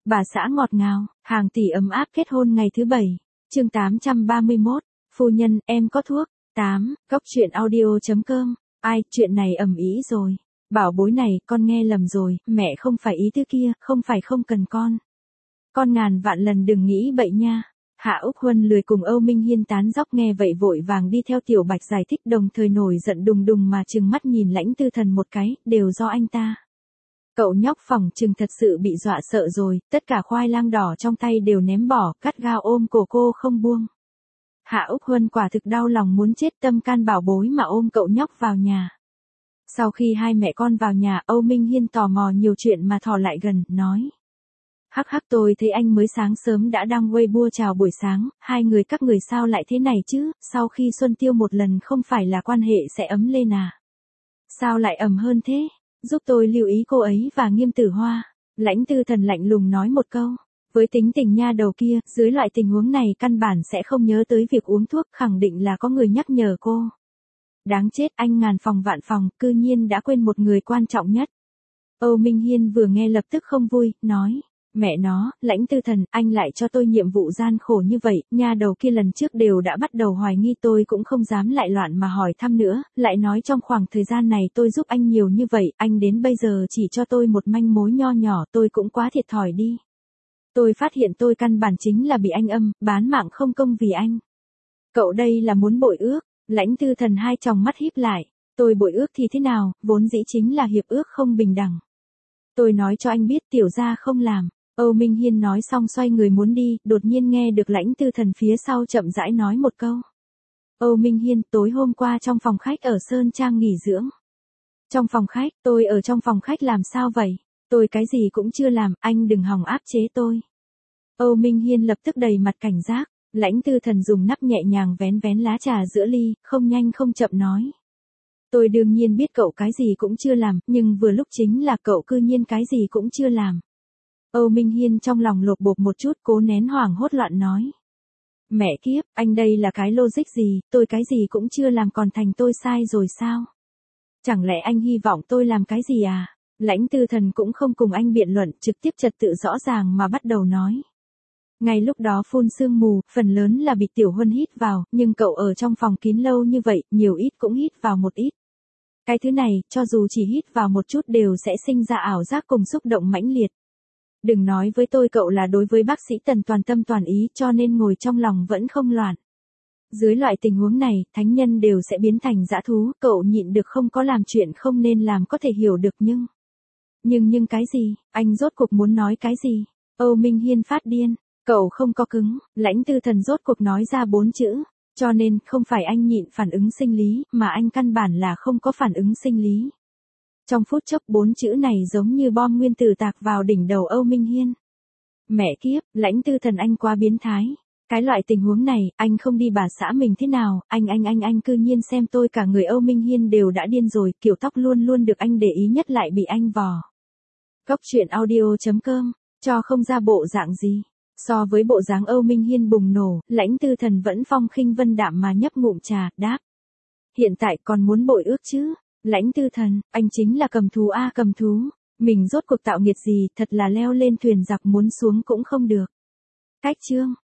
Bà xã ngọt ngào, hàng tỷ ấm áp kết hôn ngày thứ 7. Chương 831, phu nhân, em có thuốc. 8. Cốc truyện audio.com. Ai, chuyện này ầm ĩ rồi. Bảo bối này, con nghe lầm rồi, mẹ không phải ý thứ kia, không phải không cần con. Con ngàn vạn lần đừng nghĩ bậy nha. Hạ Úc Huân lười cùng Âu Minh Hiên tán dóc nghe vậy vội vàng đi theo Tiểu Bạch giải thích, đồng thời nổi giận đùng đùng mà trừng mắt nhìn Lãnh Tư Thần một cái, đều do anh ta. Cậu nhóc phỏng chừng thật sự bị dọa sợ rồi, tất cả khoai lang đỏ trong tay đều ném bỏ, cắt gao ôm cổ cô không buông. Hạ Úc Huân quả thực đau lòng muốn chết, tâm can bảo bối mà ôm cậu nhóc vào nhà. Sau khi hai mẹ con vào nhà, Âu Minh Hiên tò mò nhiều chuyện mà thò lại gần, nói. Hắc hắc, tôi thấy anh mới sáng sớm đã đăng Weibo chào buổi sáng, hai người các người sao lại thế này chứ, sau khi Xuân Tiêu một lần không phải là quan hệ sẽ ấm lên à? Sao lại ấm hơn thế? Giúp tôi lưu ý cô ấy và Nghiêm Tử Hoa. Lãnh Tư Thần lạnh lùng nói một câu. Với tính tình nha đầu kia, dưới loại tình huống này căn bản sẽ không nhớ tới việc uống thuốc, khẳng định là có người nhắc nhở cô. Đáng chết, anh ngàn phòng vạn phòng, cư nhiên đã quên một người quan trọng nhất. Âu Minh Hiên vừa nghe lập tức không vui, nói. Mẹ nó, Lãnh Tư Thần, anh lại cho tôi nhiệm vụ gian khổ như vậy, nha đầu kia lần trước đều đã bắt đầu hoài nghi, tôi cũng không dám lại loạn mà hỏi thăm nữa, lại nói trong khoảng thời gian này tôi giúp anh nhiều như vậy, anh đến bây giờ chỉ cho tôi một manh mối nho nhỏ, tôi cũng quá thiệt thòi đi. Tôi phát hiện tôi căn bản chính là bị anh bán mạng không công vì anh. Cậu đây là muốn bội ước. Lãnh Tư Thần hai tròng mắt híp lại, tôi bội ước thì thế nào, vốn dĩ chính là hiệp ước không bình đẳng. Tôi nói cho anh biết tiểu gia không làm. Âu Minh Hiên nói xong xoay người muốn đi, đột nhiên nghe được Lãnh Tư Thần phía sau chậm rãi nói một câu. Âu Minh Hiên, tối hôm qua trong phòng khách ở Sơn Trang nghỉ dưỡng. Trong phòng khách, tôi ở trong phòng khách làm sao vậy? Tôi cái gì cũng chưa làm, anh đừng hòng áp chế tôi. Âu Minh Hiên lập tức đầy mặt cảnh giác. Lãnh Tư Thần dùng nắp nhẹ nhàng vén vén lá trà giữa ly, không nhanh không chậm nói. Tôi đương nhiên biết cậu cái gì cũng chưa làm, nhưng vừa lúc chính là cậu cư nhiên cái gì cũng chưa làm. Âu Minh Hiên trong lòng lột bột một chút, cố nén hoảng hốt loạn nói. Mẹ kiếp, anh đây là cái logic gì, tôi cái gì cũng chưa làm còn thành tôi sai rồi sao? Chẳng lẽ anh hy vọng tôi làm cái gì à? Lãnh Tư Thần cũng không cùng anh biện luận, trực tiếp trật tự rõ ràng mà bắt đầu nói. Ngay lúc đó phun sương mù, phần lớn là bị Tiểu Huân hít vào, nhưng cậu ở trong phòng kín lâu như vậy, nhiều ít cũng hít vào một ít. Cái thứ này, cho dù chỉ hít vào một chút đều sẽ sinh ra ảo giác cùng xúc động mãnh liệt. Đừng nói với tôi cậu là đối với bác sĩ Tần toàn tâm toàn ý cho nên ngồi trong lòng vẫn không loạn. Dưới loại tình huống này, thánh nhân đều sẽ biến thành dã thú, cậu nhịn được không có làm chuyện không nên làm có thể hiểu được nhưng cái gì, anh rốt cuộc muốn nói cái gì? Âu Minh Hiên phát điên. Cậu không có cứng, Lãnh Tư Thần rốt cuộc nói ra 4 chữ, cho nên không phải anh nhịn phản ứng sinh lý, mà anh căn bản là không có phản ứng sinh lý. Trong phút chốc 4 chữ này giống như bom nguyên tử tạc vào đỉnh đầu Âu Minh Hiên. Mẹ kiếp, Lãnh Tư Thần anh quá biến thái. Cái loại tình huống này, anh không đi bà xã mình thế nào, anh cư nhiên xem tôi cả người. Âu Minh Hiên đều đã điên rồi, kiểu tóc luôn luôn được anh để ý nhất lại bị anh vò. Cốc truyện audio.com, cho không ra bộ dạng gì. So với bộ dáng Âu Minh Hiên bùng nổ, Lãnh Tư Thần vẫn phong khinh vân đạm mà nhấp ngụm trà, đáp. Hiện tại còn muốn bội ước chứ? Lãnh Tư Thần, anh chính là cầm thú a cầm thú. Mình rốt cuộc tạo nghiệt gì, thật là leo lên thuyền giặc muốn xuống cũng không được. Cách chương.